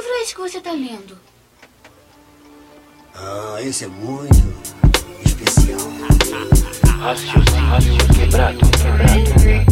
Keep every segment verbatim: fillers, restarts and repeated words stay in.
é esse que você tá lendo? Ah, esse é muito especial. Raciocínio quebrado, quebrado.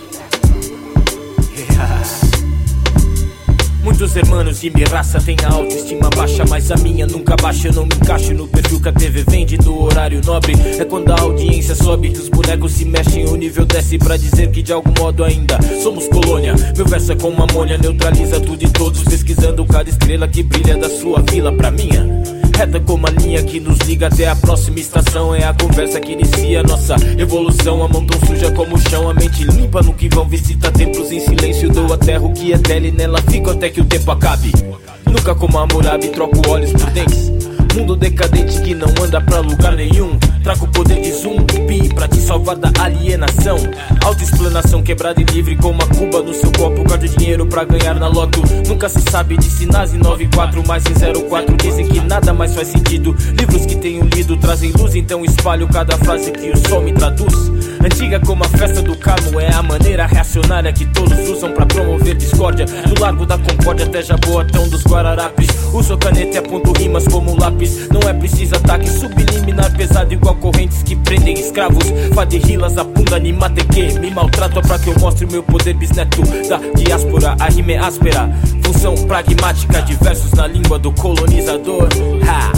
Muitos hermanos de minha raça têm a autoestima baixa, mas a minha nunca baixa. Eu não me encaixo no perfil que a T V vende no horário nobre. É quando a audiência sobe que os bonecos se mexem, o nível desce pra dizer que de algum modo ainda somos colônia. Meu verso é como amônia, neutraliza tudo e todos, pesquisando cada estrela que brilha da sua vila pra minha. Reta como a linha que nos liga até a próxima estação. É a conversa que inicia a nossa evolução. A mão tão suja como o chão, a mente limpa no que vão. Visita templos em silêncio, dou a terra o que é dela e nela fico até que o tempo acabe. Nunca como a Hammurabi, troco olhos por dentes. Mundo decadente que não anda pra lugar nenhum. Trago o poder de zumbi pra te salvar da alienação. Autoexplanação quebrada e livre como a Cuba no seu copo. Guardo dinheiro pra ganhar na loto. Nunca se sabe de sinais em nove quatro mais em zero quatro. Dizem que nada mais faz sentido. Livros que tenho lido trazem luz, então espalho cada frase que o sol me traduz. Antiga como a festa do Carmo, é a maneira reacionária que todos usam pra promover discórdia. Do Largo da Concórdia até Jaboatão dos Guararapes. Uso caneta e aponto rimas como um lápis. Não é preciso ataque subliminar pesado igual correntes que prendem escravos. Faderilas, a punda animateque. Me maltrato pra que eu mostre o meu poder bisneto da diáspora. A rima é áspera, função pragmática de versos na língua do colonizador. Ha!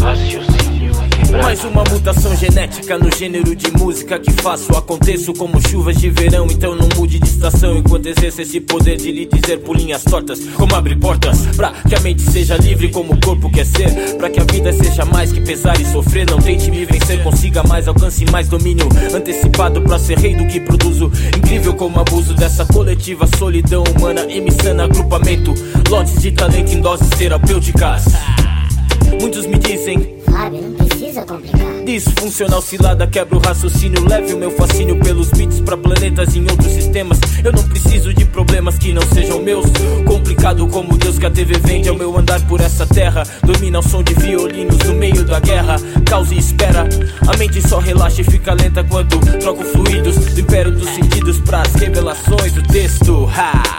Mais uma mutação genética no gênero de música que faço. Aconteço como chuvas de verão, então não mude de estação enquanto exerço esse poder de lhe dizer por linhas tortas como abre portas, pra que a mente seja livre como o corpo quer ser, pra que a vida seja mais que pesar e sofrer. Não tente me vencer, consiga mais, alcance mais domínio antecipado pra ser rei do que produzo. Incrível como abuso dessa coletiva solidão humana, emissando agrupamento, lotes de talento em doses terapêuticas. Muitos me dizem, Fábio, não precisa complicar. Disfuncional cilada, quebra o raciocínio. Leve o meu fascínio pelos beats pra planetas em outros sistemas. Eu não preciso de problemas que não sejam meus. Complicado como Deus que a T V vende ao meu andar por essa terra. Domina o som de violinos no meio da guerra. Causa e espera, a mente só relaxa e fica lenta quando troco fluidos do império dos sentidos pras revelações do texto. Ha!